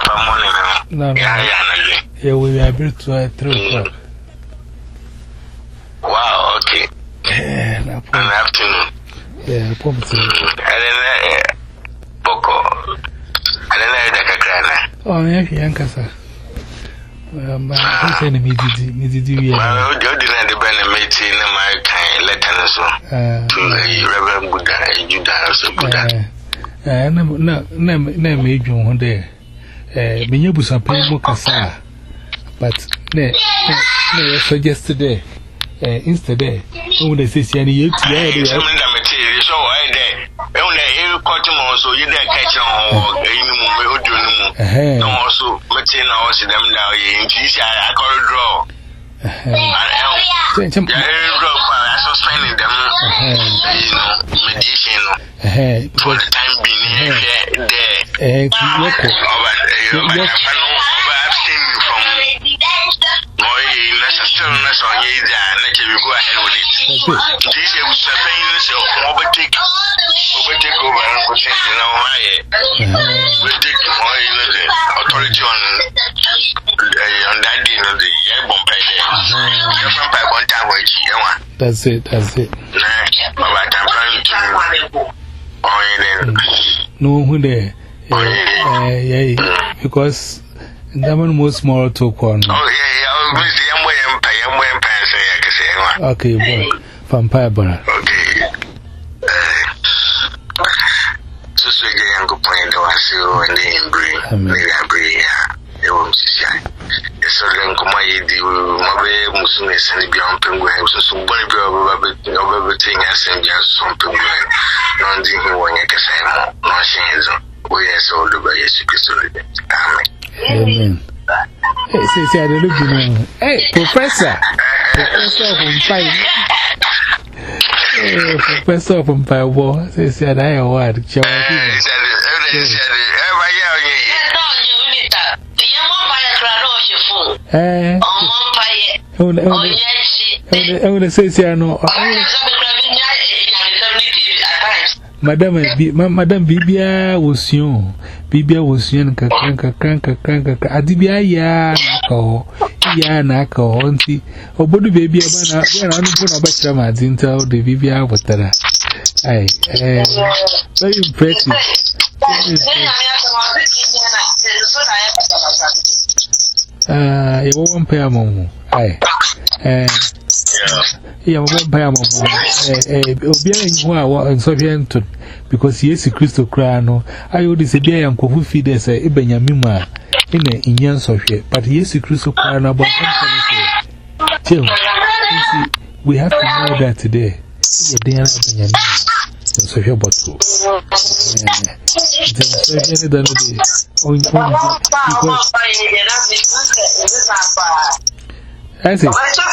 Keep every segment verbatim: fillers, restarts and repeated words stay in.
No, no. Yeah, we are built to a three o'clock. Wow, okay. Yeah, no problem. Afternoon. Yeah, problem. I don't know. Boko. I don't know the Kakrana. Oh, yeah, Yankasa. Um, I'm saying me did me did you? Well, you didn't the benefit in my kind letter so. To Reverend Buddha, Judah, so Buddha. Uh, no, no, no, no, made you one day. Uh, Minyabusa Paymo Casa. But, no, no, suggest today. Uh, instead, when they say, Siani, you to the material, so I there. Only you caught him also, you there catch on or no also, Matina was them now in G. I call it draw. I am spending them, you know, meditation for the time being there. Over abstaining from more necessariness on you, let you go ahead with it. This is a famous overtake overtake over and percent in our way. We take more authority on on that day of the year bombay. That's it, that's it. No, who there? Yeah, because that one was more to one. Oh, yeah, okay, boy, vampire bar. Okay. So, so you go point to us, you and the breed. Maybe I breed, you won't see. So then, come on, you Mabe Muslim and beyond penguin, so somebody be everything as and just some penguin. Non the one you can say, no shades. We are sold by Jesus Christ. Amen. Hey, say, say, I don't know. Hey, Professor. Professor from Five. Hey, Professor from Five War. Say, say, I am what? Eh, oh, the says, I know. Madam, Madam Bibia was young. Bibia was young, Kakanka, Kanka, Kanka, Adibia, ya, Nako, ya, Nako, auntie, or Body Baby, I don't put a better man into the Bibia with that. Aye, very impressive. Ah, you won't pay a moment. Aye, eh, yeah, won't pay a moment. Eh, Obiang, who are in Soviet, because he is a crystal crano. I would say, dear uncle who feed us a Benyamima in a Indian Soviet, but he is a crystal crano about something. We have to know that today. Dear Benyamima, Sophia Bottle. I see.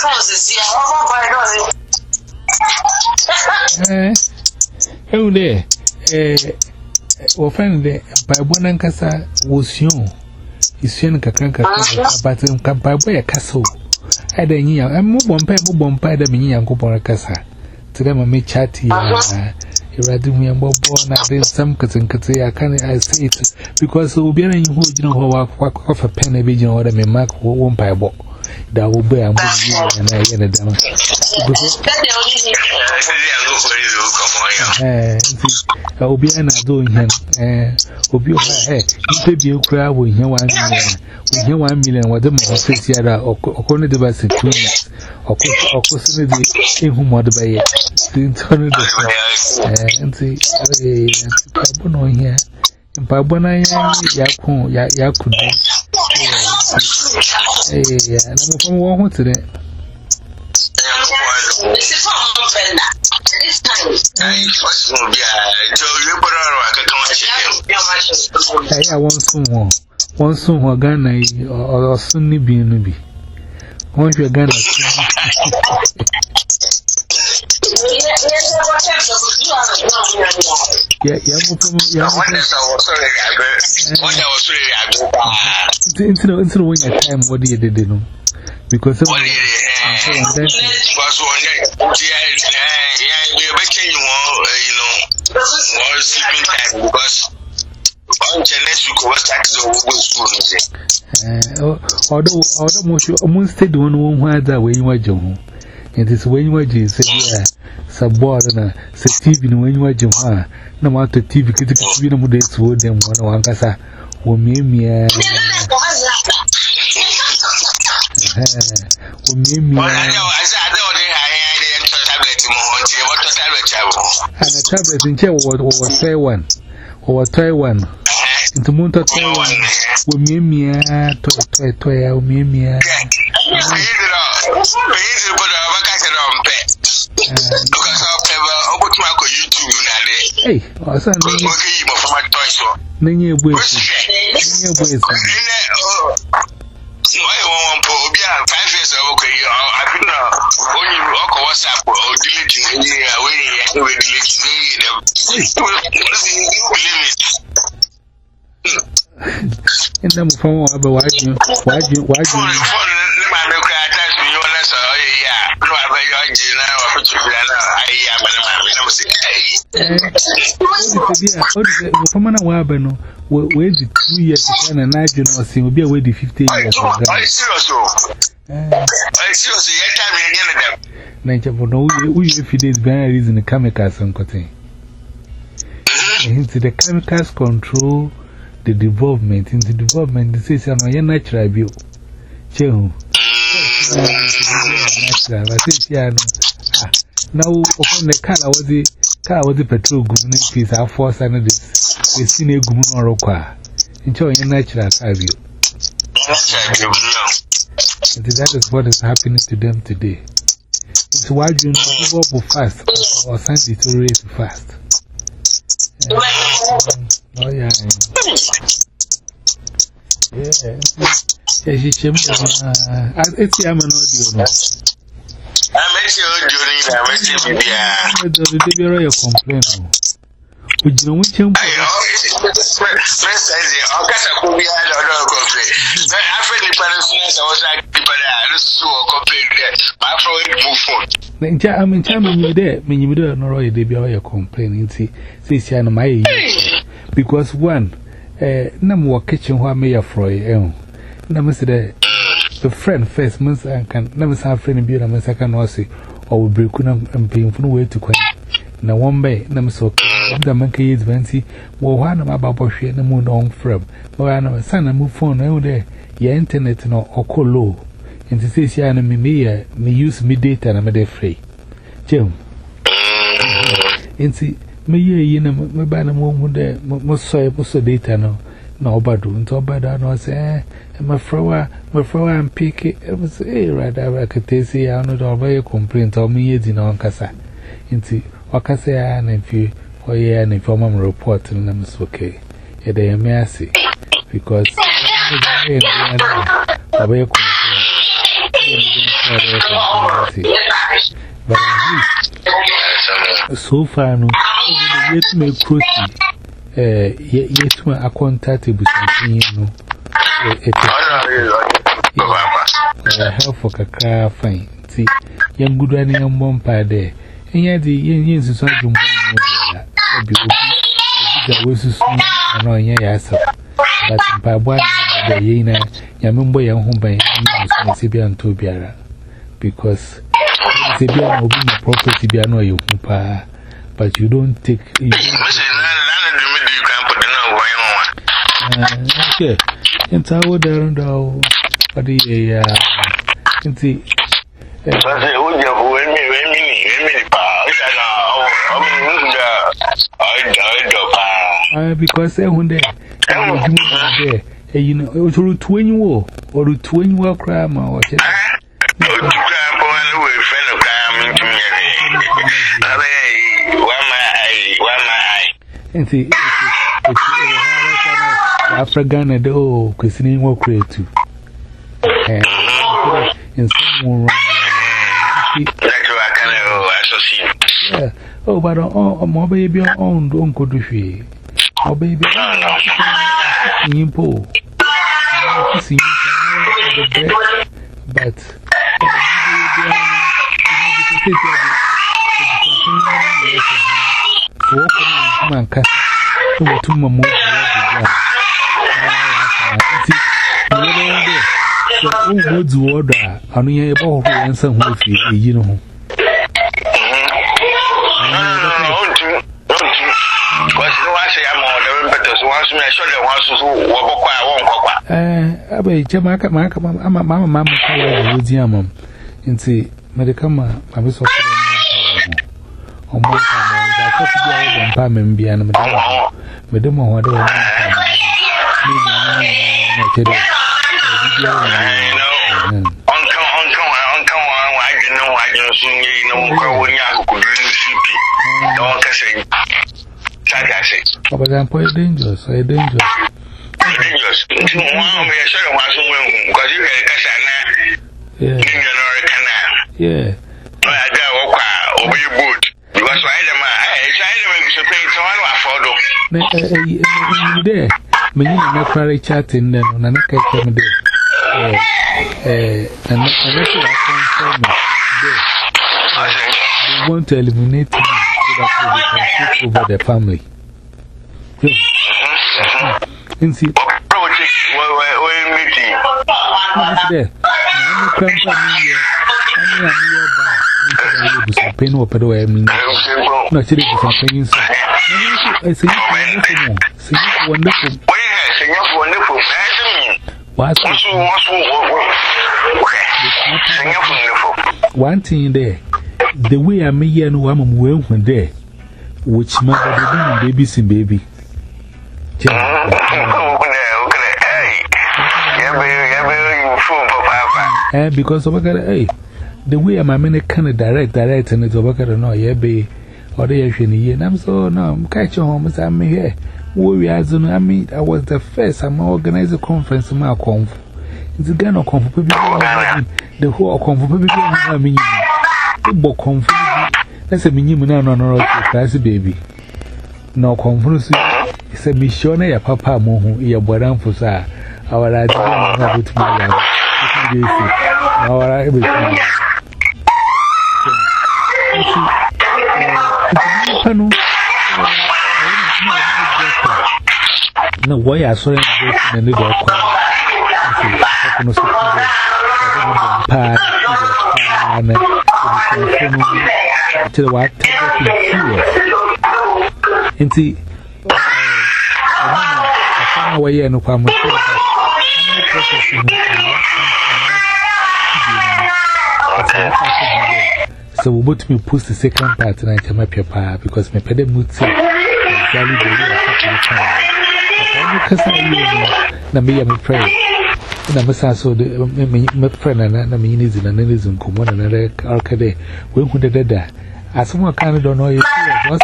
Eh, oh, there. Eh, or friend, by one and Cassa was young. He's young, Kakanka, but in Campabay a castle. I don't know. I'm more one pair, more one pair than me, Uncle Boracassa. To them, I may chatty. You rather me and Bob born at this some cousin could say, I can't I say it because we'll be in who you know what off a pen a vision or a mark who won't buy a book. That will be a movie and I get it down. I will be an doing him. Will be hey, you be a crowd with him one million. With him one million, what the most says yada or corner the bus in two minutes or course in whom what by it. Turn it and see, I know here. In Pabona, Yakun, Yakun. Eh, yeah, and I'm from one today. I want some more. One soon, or Ghana or Sunni be nubi. Once you're Ghana. Yeah, yeah, into the when your time, what do you do? Because of what you On Genesis, go start the school. Although, although, almost said one won't wear that way you were John. It is when you were Jay said, Subordinate, said T V when you were John. No matter T V, critical freedom of this word, and one Cassa will mean me. Will mean me. And a tablet in chair was say one or toy one. Into Monta toy one will mean me toy toy toy will mean me. Hey, I said, Nany boys. Nany boys. Five years ago, I couldn't know when you walk or WhatsApp or deleting here, waiting with deleting them. In them phone, but why do you, why do you, why do you? From an Wabano, where the two years and a night, you know, see, will be away the fifteen years. I seriously, I Nature for no, we if it is very reason the chemicals and cutting. Into the chemicals control the development, into development, this is a natural view. Chew. Natural, I think, yeah. Now, upon the car was the car was the petrol government piece, our force and this. We see a goon or a car. Enjoy your natural car view. That is what is happening to them today. It's why you know go fast or Sunday to race fast. Oh, yeah. Yeah. It's the I'm an audio. I'm actually doing a complaint. Would you know which one? I know. First, I got a copy. I don't know. After the parents, I was like, people are so complained. My friend, move on. I mean, tell me, you there, when you don't know, they be all your complaining. See, see, my because one, eh, no more kitchen where may a froy. Never said the friend first, months and can never have friend be a second or say, or break and painful way to quit. Now, one bay, never so. The monkey is fancy, well, one of my bubble share the moon on from. But I know a son and move phone out there, your internet no or call low. And to say, I me, me use me data and I'm a free. Jim. And see, me, you know, my banner moment there, most so most data no, no, but don't talk about that. No, say, my flower, my flower and pick it. It was a rather I could taste it. I know the complaint of me is in on Cassa. And see, or Cassa and if you. Oh, yeah, and if I'm reporting them, it's okay. Yeah, they are mercy because but so far, no, yet me cruisy. Eh, yet my contact with something, you know. I have for a car fine. See, young good running on one part there. And yet the Indians is something more. I was so annoying, yes, but by one day, Yana, Yamumbo, young home by Sibian Tobiara, because Sibian will be my property, be annoying, but you don't take it. Okay, and I would down though, but the Uh, because I wonder, you know, it was a twin war or a twin war crime or just. And see, African, oh, because name will create too. And someone yeah. Oh, but oh, my baby on don't go to she. Oh, baby, in pool. But man, to my move. go to order. I mean, about and some who feel, you know. I be Jamaica, Mamma, Mamma, Mamma, Mamma, and say, Medicama, I was so on one time. I thought you were on Pam and Biana, Madame, whatever. Oh, but I'm quite dangerous. I dangerous. Dangerous. Yeah. Yeah. There, when you know, Prairie chatting, then on a catch them there. Eh, and unless you are they want to eliminate me so that they can take over the family. And see, there, I'm a company. I'm pain or pedo. I mean, not to do something. I say, wonderful. Wonderful. What's one thing there? The way I may and woman will when there, which mother did babies and baby. Eh, because of a hey, the way I'm a minute kind of direct, direct, and it's over no, yeah, be or the action here. And I'm so no, I'm catching home as I'm here. We are, I mean, I was the first, I'm organizing a conference in my conf. It's a gun of conf, the whole conf, I mean, the book conf. That's a minimum, no, no, no, class baby. No conference. It's a mission, a papa, moho, your boy, for sir. Our idea with my life. Our everything. No, why I saw him in the little corner. To the white and see, I found a way and I'm so we both me post the second part and I come up your pa because my pedal mood say Jolly baby because I me I'm pray and I'm so the my friend and I mean is in an is in common another arcade when who did that as someone kind of don't know you once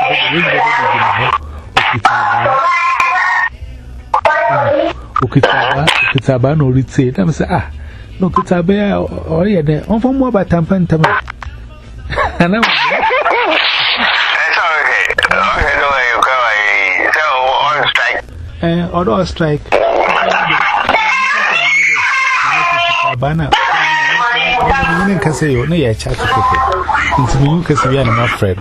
Okitaba Okitaba no read say them say ah no Okitaba or yeah there on from more about tampan tama and I'm eh or strike bana you can say you no yeah chat people into me you can say you are my friend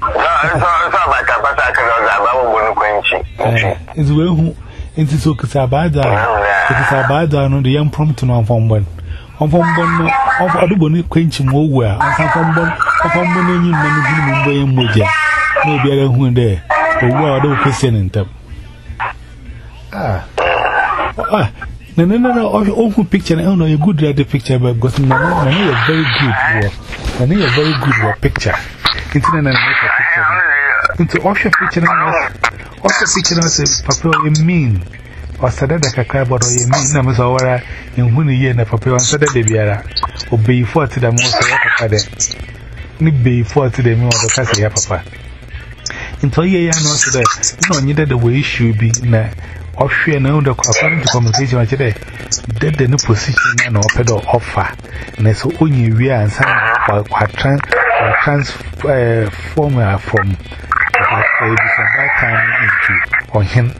it's well who into so Kisabada, Kisabada, no, the young prompt on from one. On from one of Aduboni quenching more well, and some from one of one million men in Moja. No better who there, or where I don't question in them. Ah, ah, no, no, no, no, open picture. I don't know a good read the picture, but because no, I know a very good, I know a very good picture. Into an picture. Into offshore picture. Also, picture us Papa, you mean, or Sadada Kakaba, or you mean, Namazawara, in one year, and Papa, and Saturday Biara, or be forty the most of Papa. Need be forty the more of the Cassia Papa. Into a year, no, so that no neither the way should be now, or she and the according to conversation today, dead the new position and or pedal offer, and so only we are and some or transform from. A different time into on him.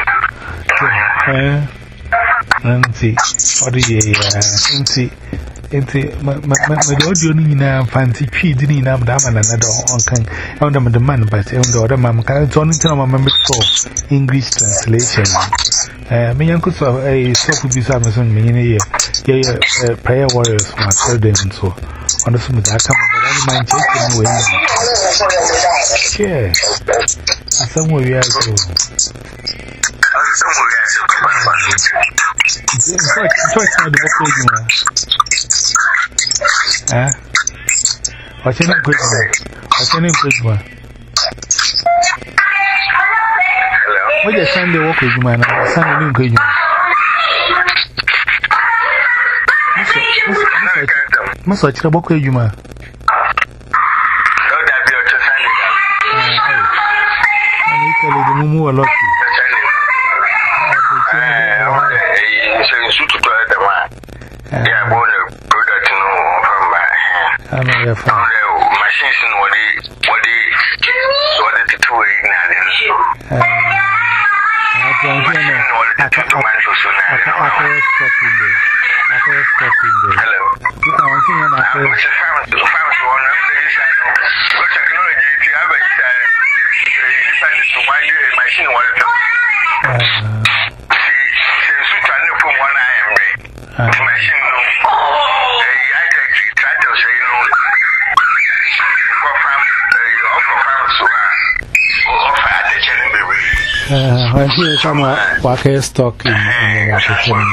And see, or the my audio in fancy tree didn't have that man another on can under the man, but the other man can only tell my member for English translation. My uncle saw a soap with this Amazon meaning a prayer warriors, my children, so on the summit. I come, but I mind taking away. Yeah, somewhere we are going. Eh? What's your name, Christmas? What's your name, Christmas? What is Sunday walk with you, man? Sunday name, Christmas. Must watch the walk with you, man. The Mumu a lot. Yeah, born a product from my hand. I know your phone. Machines in what they what they what they two in I don't know what they do to manage so now. I stopping there. I stopping there. Hello. I want to know my first found the found one of the inside of technology. If you have a inside to my machine what it see since we turn the phone one I am machine no I actually try to say no for farm for farm so offer attention baby uh when you come walk a stock in transportation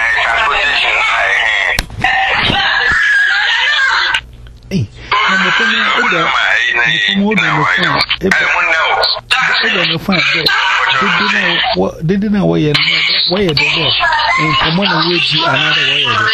hey and the thing is the more than the phone I don't know fine what did you know why you why you did that and come on and wait you another way of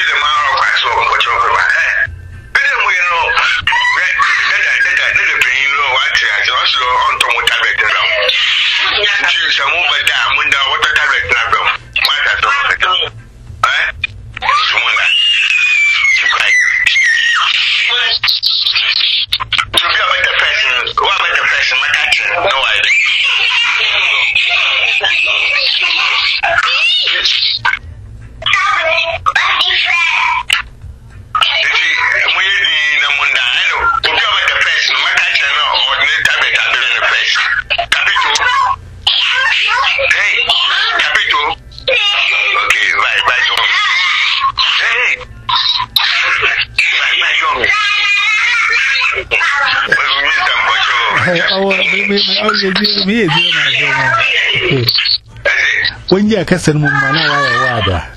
when you are casting Mumana, why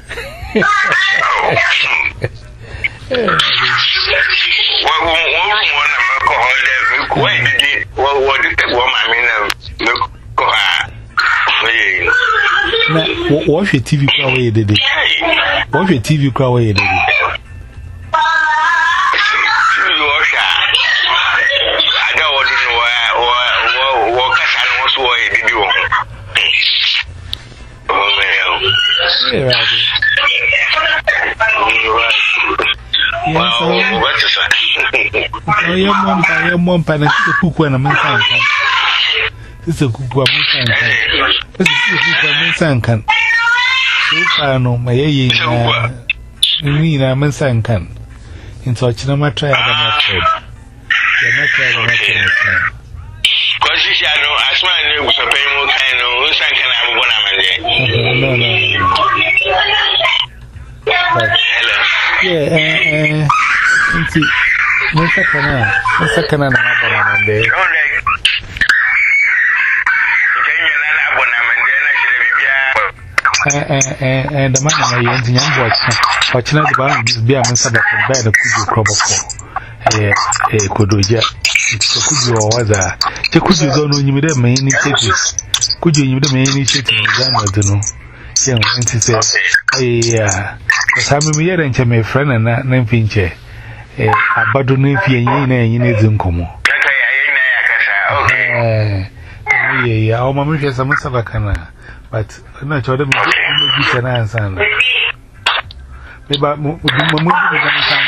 watch your T V crowd away, did it? Watch your T V crowd away, did it? I am one by a one pan and a cook when a man can. This is a cook when a man can. This is a man can. So far, no, my ye, mean a man can. In such a matter, I am not. You're not trying to because you shall know, as my name was a payment, I know, I can have one of no, no, no. Yeah, eh, eh, see, no second, no second, and I'm there. And the man I am in young watch, watching the bar, this beer, and Sabbath, and bed of crop of a Kodoja. Could you or other? Could you don't know you with them initiatives? Could you with them initiative? I don't know. Young, and she said, yeah, because I'm a year and my friend and that name pinche. A badun if you ain't in Zoom como. Yeah, our mamma has a Massavacana, but I'm not sure them to be an answer. Maybe I'm moving.